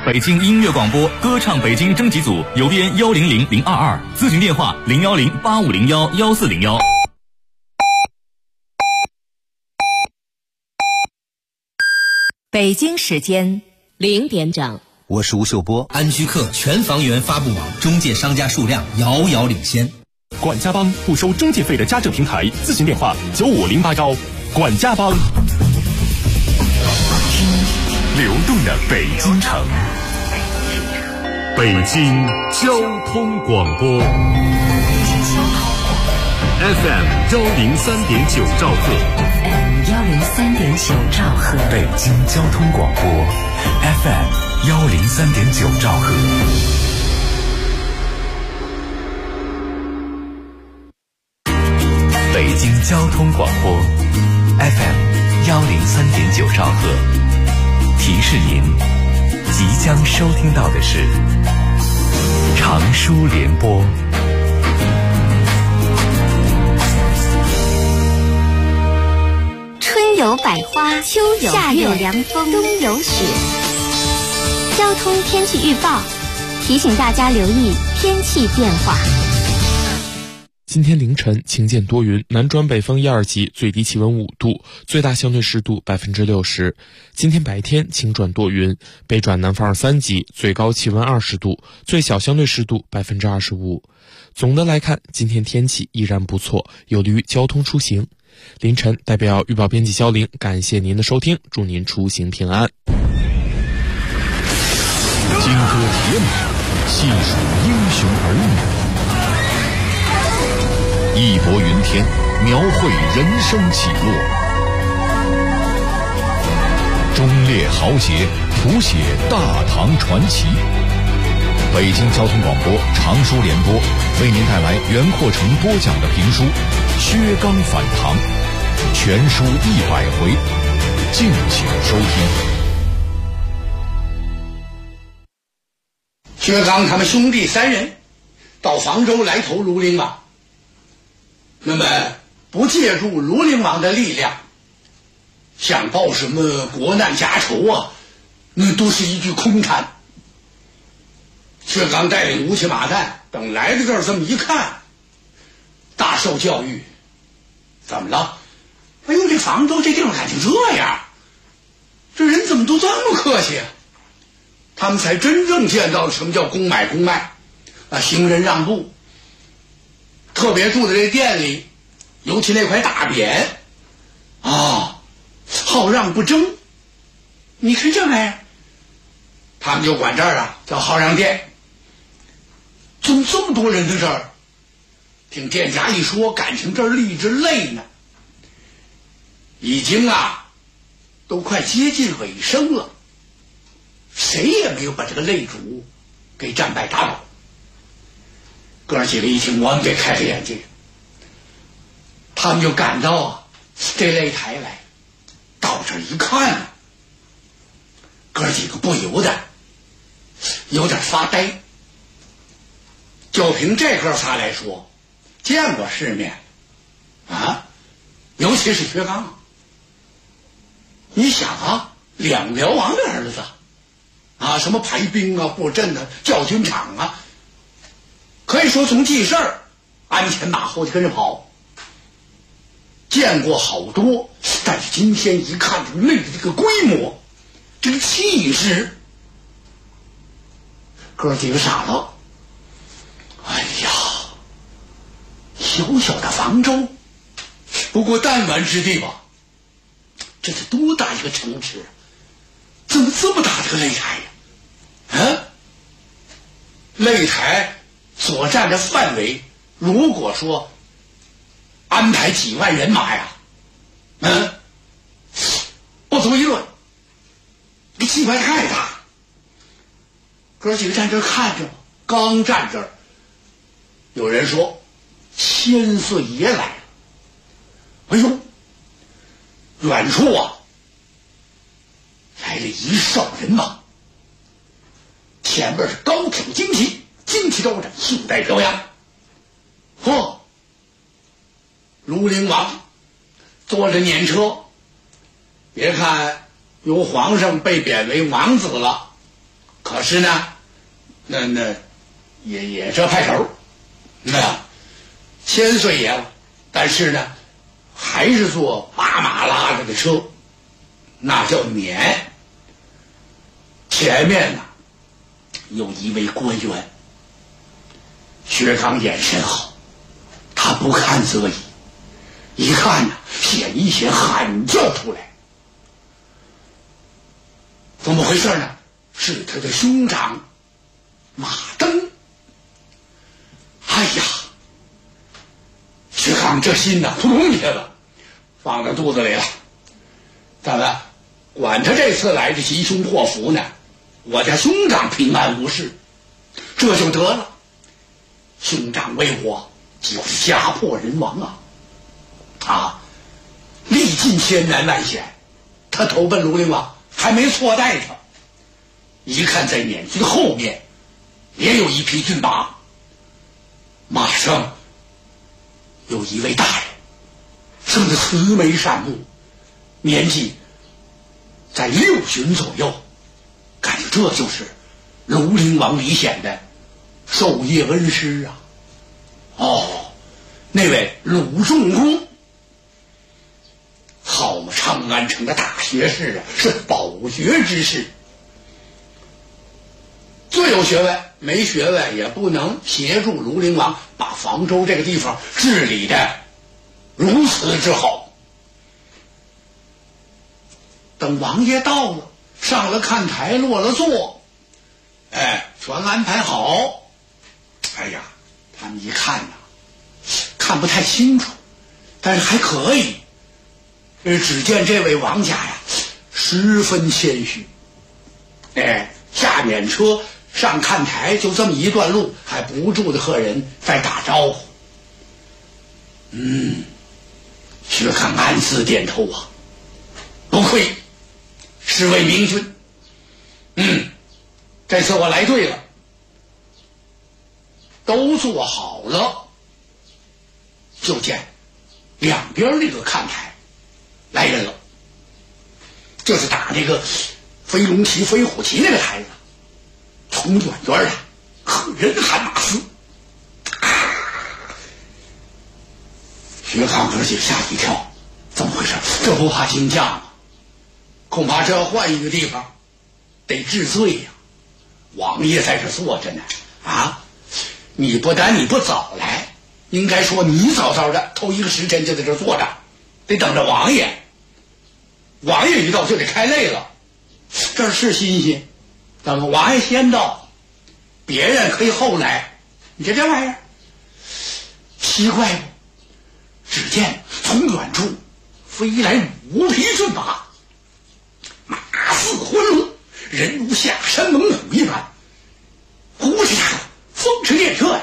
北京音乐广播歌唱北京征集组邮编100022，咨询电话01085011401。 北京时间0点整， 我是吴秀波。 安居客全房源发布网中介商家数量遥遥领先。 管家帮不收中介费的家政平台，咨询电话95081。管家帮。 流动的北京城，北京交通广播 FM 103.9兆赫 103.9兆赫， 北京交通广播 FM 103.9兆赫。北京交通广播 FM 103.9兆赫。提示您，即将收听到的是长舒联播。 春有百花，秋有夏有凉风，冬有雪。交通天气预报提醒大家留意天气变化。 今天凌晨晴间多云，南转北风1、2级，最低气温5度，最大相对湿度60%。今天白天晴转多云，北转南风2、3级，最高气温20度，最小相对湿度25%。总的来看，今天天气依然不错，有利于交通出行。凌晨代表预报编辑肖玲，感谢您的收听，祝您出行平安。 金戈铁马，细数英雄儿女。义薄云天，描绘人生起落；忠烈豪杰，谱写大唐传奇。北京交通广播长舒联播为您带来袁阔成播讲的评书《薛刚反唐》，全书100回，敬请收听。 薛刚他们兄弟3人到房州来投庐陵王。那么不借助庐陵王的力量，想报什么国难家仇啊，那都是一句空谈。薛刚带领乌漆马蛋等来到这儿，这么一看，大受教育。怎么了？哎呦，这房州这地方感情这样，这人怎么都这么客气啊？他们才真正见到什么叫公买公卖啊，行人让路。特别住在这店里，尤其那块大匾啊，好让不争。你看这玩意儿，他们就管这儿啊叫好让店。怎么这么多人在这儿？听店家一说，感情这儿立着累呢，已经啊都快接近尾声了，谁也没有把这个擂主给战败打倒。哥几个一听，我们得开开眼界。他们就赶到啊这擂台来，到这儿一看，哥几个不由得有点发呆。就凭这哥仨来说，见过世面啊，尤其是薛刚。你想啊，两辽王的儿子啊，什么排兵啊、布阵啊、教军场啊，可以说从记事儿鞍前马后就跟着跑，见过好多。但是今天一看这个擂的这个规模，这个气势，哥几个傻了。哎呀，小小的房州，不过弹丸之地吧，这是多大一个城池，怎么这么大的个擂台呀？擂台所占的范围，如果说安排几万人马呀，不足一论，这气派太大。哥几个站这儿看着，刚站这儿，有人说千岁爷来了。哎呦，远处啊来了一哨人马，前边是高挑旌旗，旌旗招展，袖带飘扬。嚯，庐陵王坐着辇车，别看由皇上被贬为王子了， 可是呢，那也这派头，那千岁爷了，但是呢，还是坐8马拉着的车，那叫撵。前面呢，有一位官员，薛刚眼神好，他不看则已，一看呢，险一险喊叫出来。怎么回事呢？是他的兄长马登。哎呀，薛刚这心呐扑通一下子放到肚子里了。咱们管他这次来的吉凶祸福呢，我家兄长平安无事，这就得了。兄长为我几乎家破人亡啊！历尽千难万险，他投奔庐陵王还没错待他。一看在撵军后面也有一匹骏马，马上有一位大人，生得慈眉善目，年纪在60左右，感觉这就是庐陵王李显的授业恩师啊！哦，那位鲁仲公，好嘛，长安城的大学士啊，是宝爵之士，最有学问，没学问也不能协助庐陵王把房州这个地方治理的如此之好。等王爷到了，上了看台，落了座，全安排好。哎呀，他们一看呢，看不太清楚，但是还可以。只见这位王家呀，十分谦虚。下撵车上看台，就这么一段路，还不住的和人在打招呼。薛康暗自点头啊，不愧是位明君。这次我来对了，都做好了。就见两边那个看台来人了，就是打那个飞龙旗、飞虎旗那个台子，从远远来，人喊马嘶。薛康哥姐吓一跳，怎么回事？这不怕惊驾吗？恐怕这要换一个地方得治罪呀。王爷在这坐着呢你不早来，应该说你早的头一个时辰就在这坐着，得等着王爷。王爷一到就得开累了，这是新鲜。咱们王爷先到，别人可以后来。你这玩意儿奇怪不？只见从远处飞来5匹骏马，马似浑龙，人如下山猛虎一般，呼哧家伙风驰电掣呀！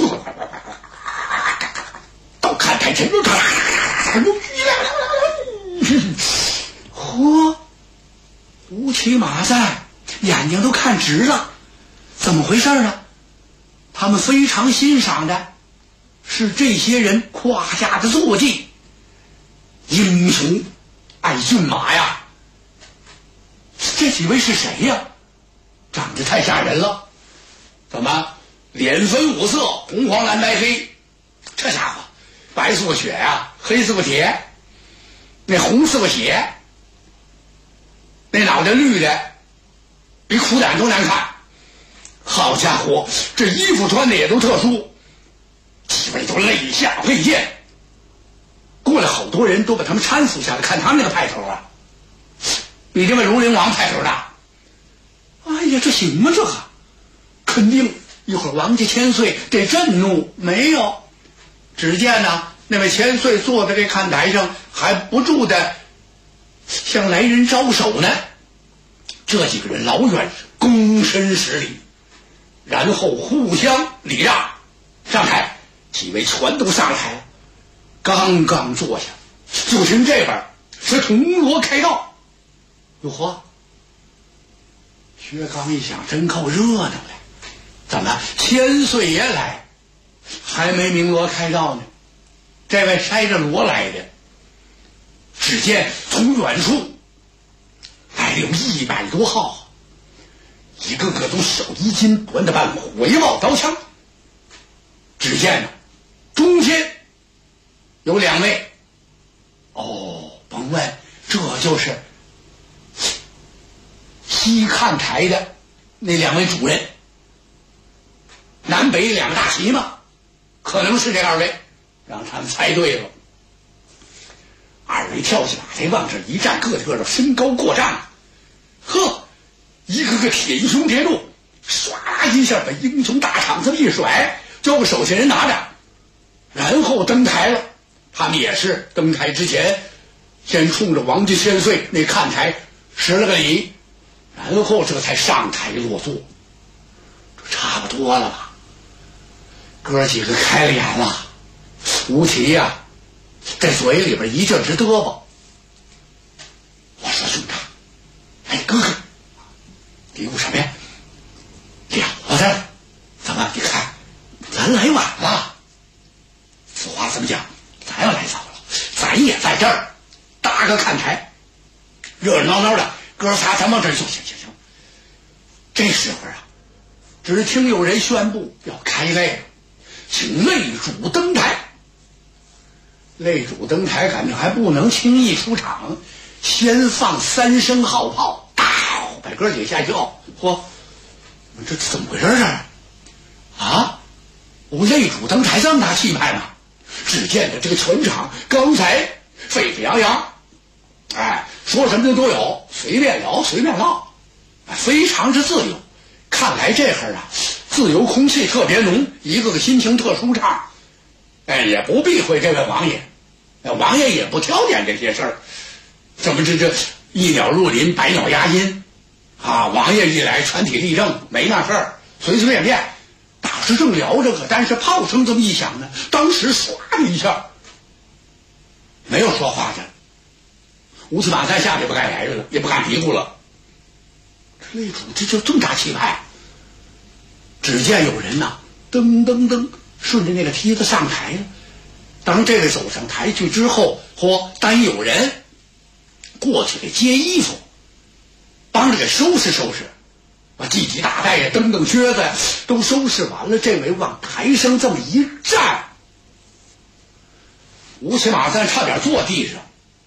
到看台前面，5匹马在，眼睛都看直了。怎么回事呢？他们非常欣赏的是这些人胯下的坐骑，英雄爱骏马呀。这几位是谁呀？长得太吓人了。怎么脸分5色，红黄蓝白黑，这家伙白似个雪呀，黑似个铁，那红似个血，那脑袋绿的比苦胆都难看。好家伙，这衣服穿的也都特殊，几位都肋下佩剑。过来好多人都把他们搀扶下来，看他们那个派头啊，比这位庐陵王派头大。哎呀，这行吗？这个肯定一会儿王家千岁得震怒。没有，只见呢那位千岁坐在这看台上，还不住的向来人招手呢。这几个人老远躬身施礼，然后互相礼让，上台。几位全都上台了，刚刚坐下，就听这边是铜锣开道。哟呵，薛刚一想，真够热闹的。怎么千岁爷来，还没鸣锣开道呢？这位筛着锣来的。只见从远处来了有100多号， 一个个都手一筋，端着般回抱刀枪。只见呢，中间有2位，甭问，这就是西看台的那2位主任，南北2个大旗嘛，可能是这2位，让他们猜对了。2位跳起马来，往这一站，个个都身高过丈，一个个铁胸铁肚，唰啦一下把英雄大氅子一甩，交给手下人拿着，然后登台了。他们也是登台之前，先冲着王家千岁那看台施了个礼，然后这才上台落座。这差不多了吧？哥几个开了眼了。吴奇呀，在嘴里边一阵直嘚啵。我说兄长，哥哥，嘀咕什么呀？了不得！怎么？你看，咱来晚了。此话怎么讲？咱要来早了，咱也在这儿搭个看台，热热闹闹的，哥仨咱往这儿坐。行。这时候啊，只听有人宣布要开擂了，请擂主登台。擂主登台感觉还不能轻易出场，先放3声号炮，把哥几吓一跳。这怎么回事啊？擂主登台这么大气派吗？只见的这个全场刚才沸沸扬扬，说什么的都有，随便聊随便唠，非常之自由。看来这会儿啊，自由空气特别浓，一个个心情特舒畅。也不避讳这位王爷，王爷也不挑拣这些事儿。怎么这一鸟入林，百鸟压阴啊？王爷一来，全体立正，没那事儿，随随便便。打是正聊着，可但是炮声这么一响呢，当时唰的一下，没有说话的。吴奇马在下也不敢来了，也不敢嘀咕了。这擂主这就这么大气派。只见有人呐，噔噔噔，顺着那个梯子上台了。当这位走上台去之后，单有人过去给接衣服，帮着给收拾收拾。把系系大带呀、蹬蹬靴子都收拾完了，这位往台上这么一站，吴起马三差点坐地上。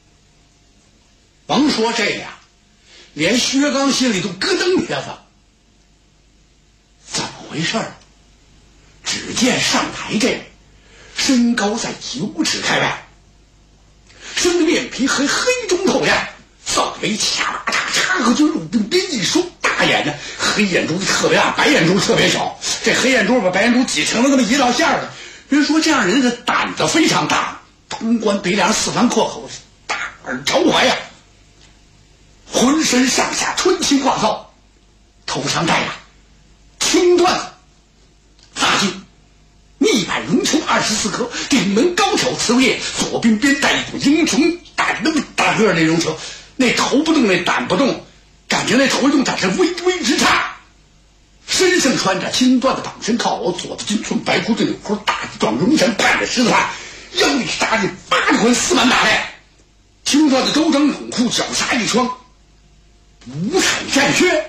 甭说这俩，连薛刚心里都咯噔一下子。怎么回事？只见上台这位身高在9尺开外，生的面皮和黑中透亮，扫眉掐大插个嘴，乳鬓边一收，大眼的黑眼珠特别大，白眼珠特别小。这黑眼珠把白眼珠挤成了这么一道线的。人说这样人的胆子非常大，潼关北梁4方阔口，大耳朝怀呀，浑身上下穿青挂造，头上戴呀青缎子发巾，密版绒球24颗，顶门高挑瓷叶，左边边带一股英雄胆那么大个那绒球，那头不动那胆不动，感觉那头一动胆是微微直颤。身上穿着青缎的绑身靠袄，左的金寸白裤对纽裤，大的壮绒衫，盼着狮子汗，腰里扎着8环4满大带，青缎的周章泳裤，脚下一双五彩战靴。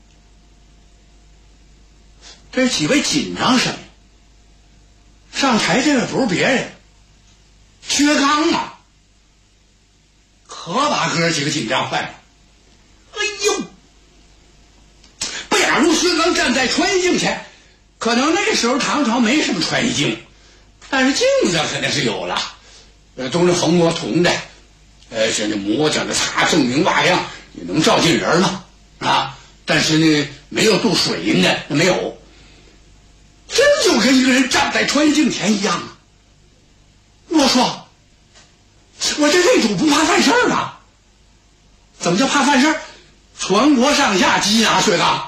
这几位紧张什么？上台这个不是别人，薛刚啊，可把哥几个紧张坏了。哎呦！假如薛刚站在穿衣镜前，可能那时候唐朝没什么穿衣镜，但是镜子肯定是有了，都是横磨铜的，现在磨讲的擦证明瓦亮，也能照进人嘛啊！但是呢，没有镀水银的，没有，真就跟一个人站在穿衣镜前一样啊！我说，我这擂主不怕犯事儿吗？怎么叫怕犯事儿？全国上下缉拿薛刚。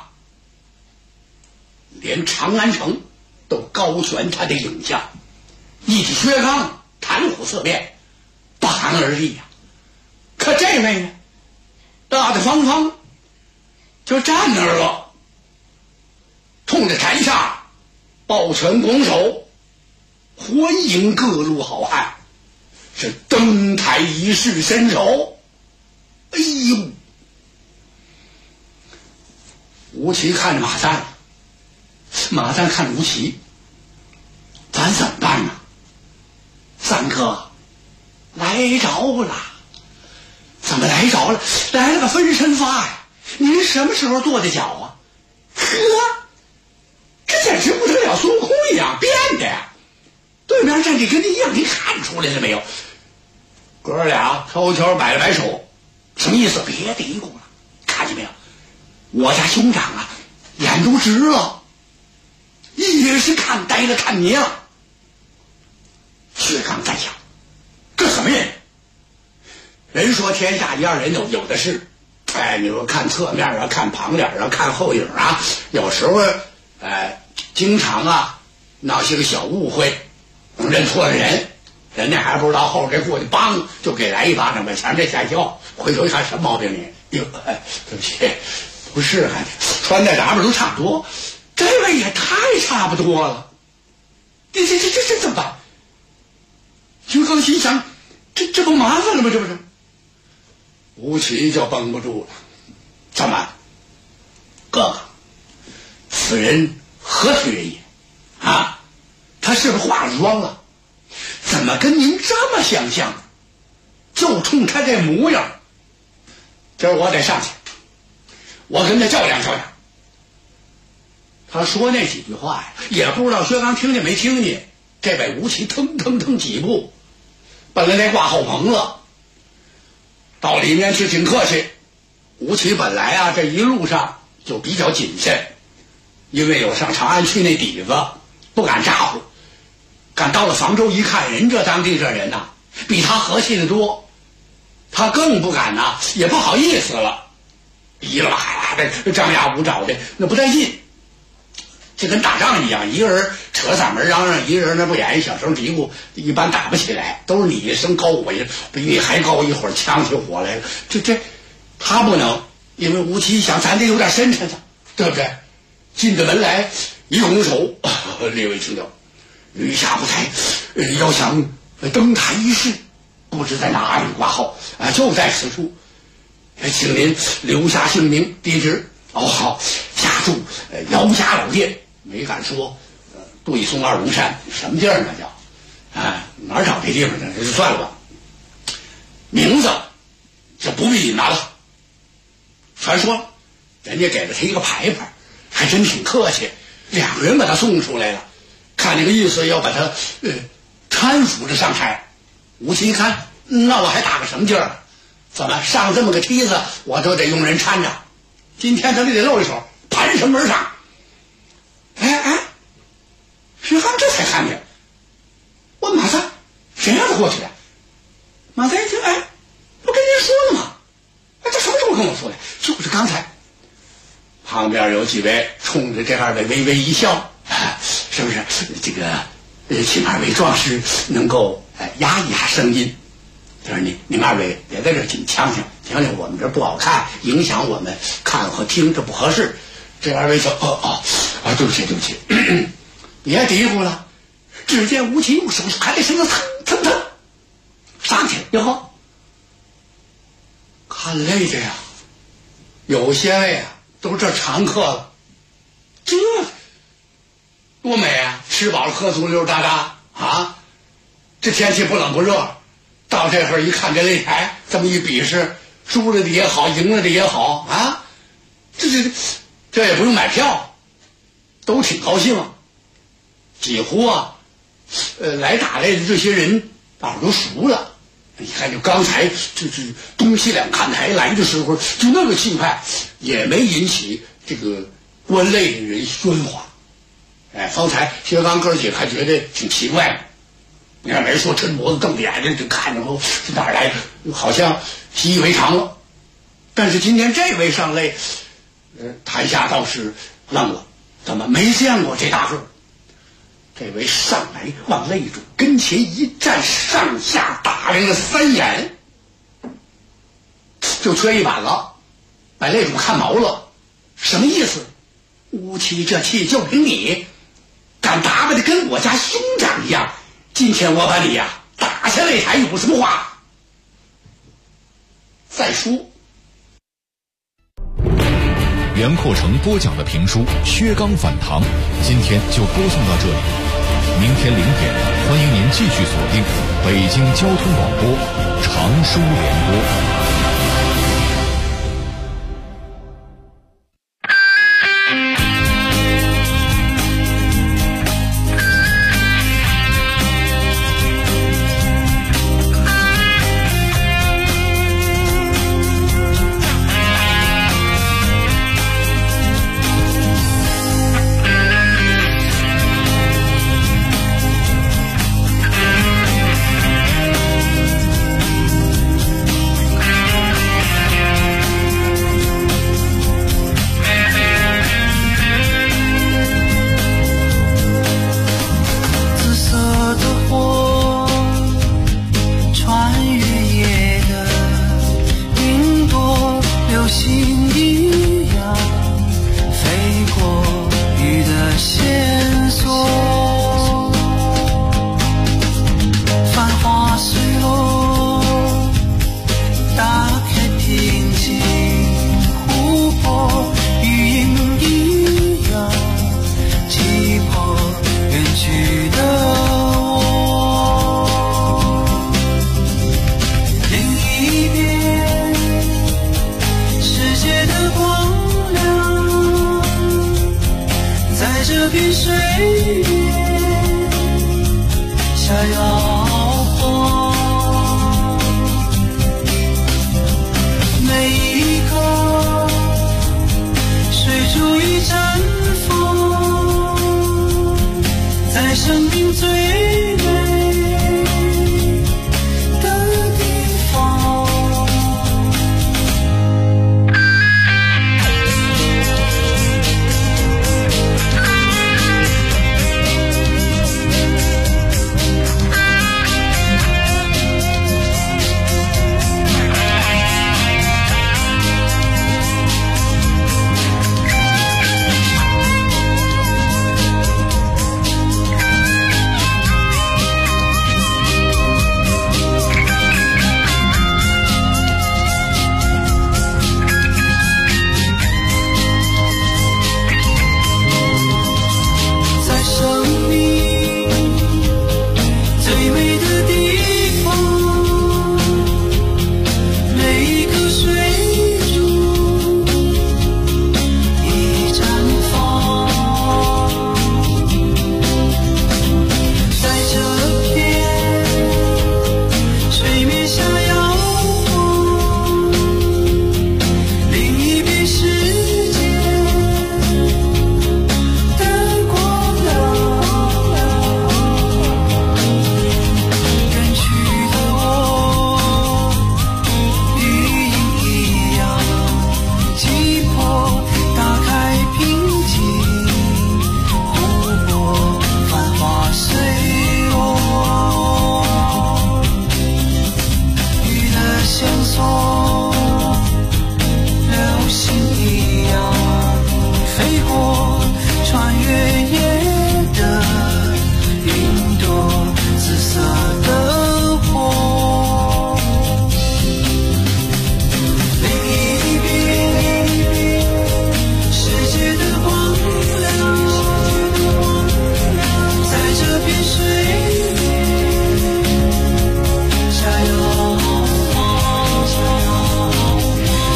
连长安城都高悬他的影像，一提薛刚，谈虎色变，不寒而栗呀。可这位呢，大大方方就站那儿了，冲着台下抱拳拱手，欢迎各路好汉，是登台一试身手。哎呦！ 吴奇看着马赞，马赞看吴奇，咱怎么办呢？三哥，来着了。怎么来着了？来了个分身法呀！您什么时候跺的脚啊？呵，这简直不得了，孙悟空一样变的呀！对面站着跟你一样，你看出来了没有？哥俩悄悄摆了摆手，什么意思？别嘀咕了，看见没有？我家兄长啊，眼都直了，也是看呆了，看迷了。薛刚在想，这什么人？人说天下一二人有的是，你说看侧面啊，看旁脸啊，看后影啊，有时候经常啊闹些个小误会，认错了人，人家还不知道后边这过去梆就给来一巴掌，把前面这吓笑，回头一看什么毛病你？哟，对不起，不是，还穿戴打扮都差不多，这位也太差不多了，这怎么办？薛刚心想，这不麻烦了吗？这不是？吴奇就绷不住了，怎么，哥哥，此人何许人也？啊，他是不是化了妆了？怎么跟您这么相像？就冲他这模样，今儿我得上去，我跟他较量较量。他说那几句话呀，也不知道薛刚听见没听见。这位吴奇腾腾腾几步，本来得挂后棚了，到里面去挺客气。吴奇本来啊这一路上就比较谨慎，因为有上长安去那底子，不敢咋呼。赶到了房州一看，人这当地这人呐，比他和气的多，他更不敢呐，也不好意思了，一了哈啦的张牙舞爪的，那不带劲。这跟打仗一样，一个人扯嗓门嚷嚷，一个人那不演小声嘀咕，一般打不起来，都是你一声高我一声，比你还高一会儿呛起火来了。这他不能，因为吴奇想咱得有点深沉的，对不对？进的门来一拱手，列位请教，余下不才要想登台一试，不知在哪里挂号啊，就在此处，请您留下姓名地址。好，家住姚家老店，没敢说对松二龙山什么地儿呢？叫哪儿找这地方呢？就算了吧。名字就不必隐瞒了，传说人家给了他一个牌牌，还真挺客气，两个人把他送出来了，看那个意思要把他搀扶着上台。吴奇一看，那我还打个什么劲儿？怎么上这么个梯子，我都得用人搀着。今天咱得露一手，盘什么而上？薛刚这才看见，问马三，谁让他过去的？马三一听，不跟您说了吗？这什么时候跟我说的？就是刚才。旁边有几位冲着这二位微微一笑，是不是？这个，请二位壮士能够压一压声音。就是你们二位别在这紧呛呛，听听我们这不好看，影响我们看和听，这不合适。这二位就对不起，别嘀咕了。只见吴奇用手看这身子腾上去了，以后看累的呀，有些位啊都是这常客了，这多美啊！吃饱了喝足溜达达啊，这天气不冷不热。到这会儿一看这擂台，这么一比试，输了的也好，赢了的也好啊，这也不用买票，都挺高兴。几乎来打擂的这些人，大伙都熟了。你看，就刚才这东西两看台来的时候，就那个气派，也没引起这个观擂的人喧哗。方才薛刚哥几个还觉得挺奇怪的。你看没说抻脖子瞪眼睛就看着后是哪儿来的，好像习以为常了。但是今天这位上擂，台下倒是愣了，怎么没见过这大个？这位上来往擂主跟前一站，上下打量了3眼，就缺一板了，把擂主看毛了。什么意思？吴奇这气就凭你，敢打扮的跟我家兄长一样？今天我把你打下擂台，有什么话再说。 袁阔成播讲的评书《薛刚反唐》，今天就播送到这里。明天0点，欢迎您继续锁定北京交通广播常书联播。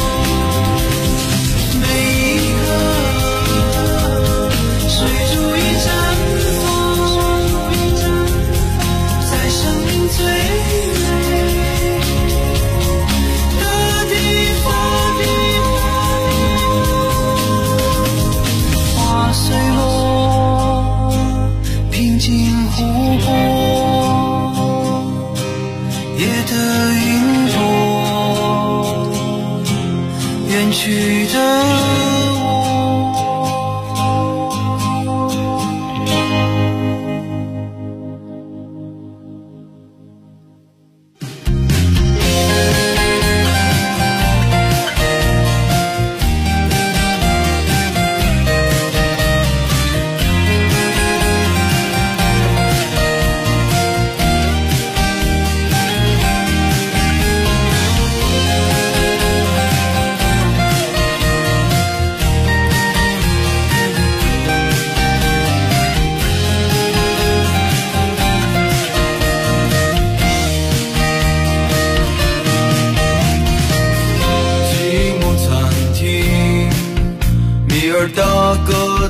水煮鱼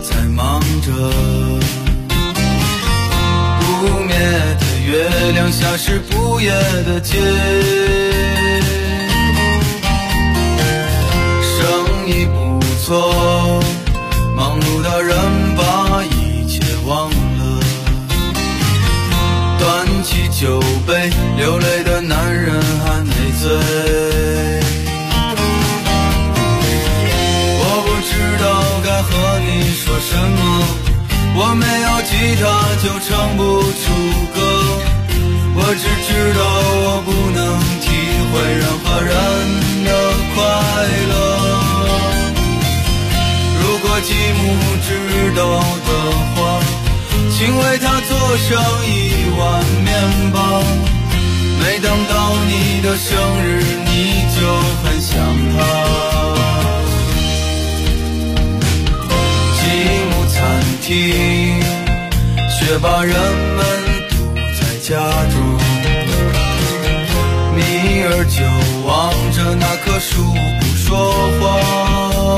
在忙着，不灭的月亮像是不夜的街，生意不错，忙碌的人把一切忘了，端起酒杯，流泪的男人还没醉。我不知道该和你说什么，我没有吉他就唱不出歌，我只知道我不能体会任何人的快乐。如果继母知道的话，请为他做上一碗面包，每当到你的生日你就很想他。继母餐厅，却把人们堵在家中，米儿就望着那棵树不说话，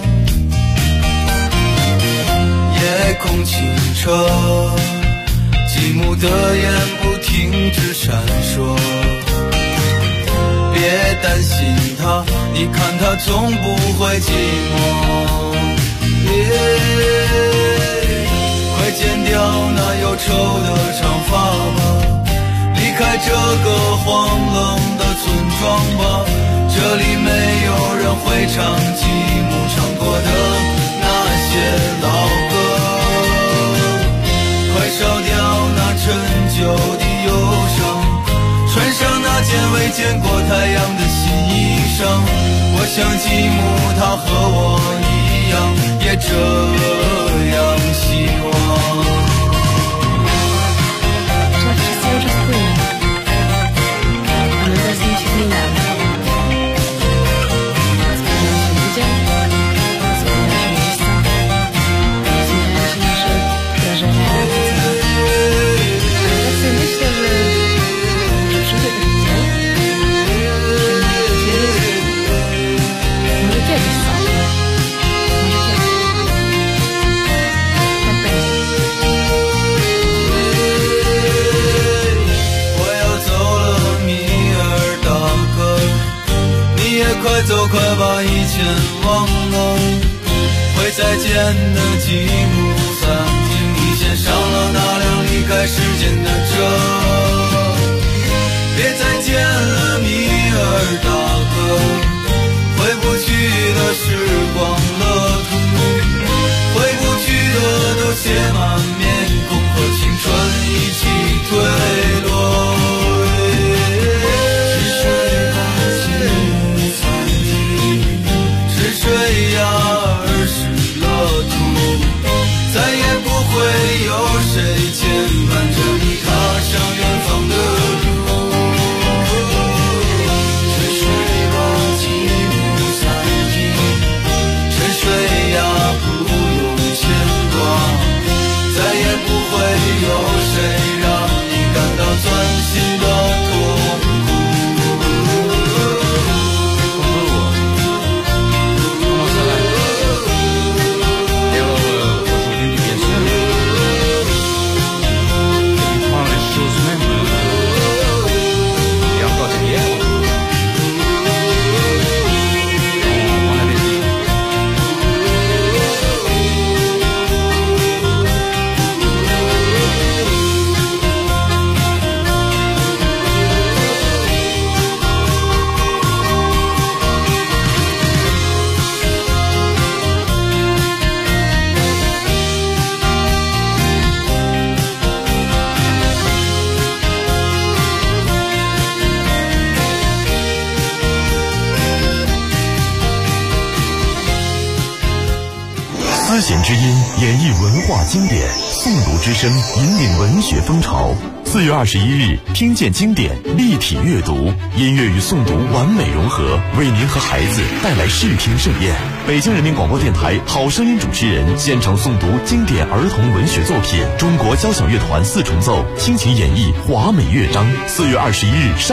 夜空清澈，继母的眼不停止闪烁，别担心他，你看他总不会寂寞。快剪掉那忧愁的长发吧，离开这个荒冷的村庄吧，这里没有人会唱继母唱过的那些老歌。快烧掉那陈旧的忧伤，穿上那件未见过太阳的新衣裳，我想继母她和我一样，也这样希望。快走，快把以前忘了，会再见的继母餐厅，你先上了那辆离开时间的车，别再见了米尔大哥，回不去的时光乐土，回不去的都写满面孔，和青春一起坠落。水呀，儿时乐土，再也不会有谁牵绊着你踏上远方的路。沉睡吧，继母餐厅，沉睡呀，不用牵挂，再也不会有谁让你感到钻心的痛苦。 丝弦之音演绎文化经典，诵读之声引领文学风潮。4月21日，听见经典，立体阅读，音乐与诵读完美融合，为您和孩子带来视听盛宴。北京人民广播电台好声音主持人现场诵读经典儿童文学作品，中国交响乐团4重奏倾情演绎华美乐章。4月21日上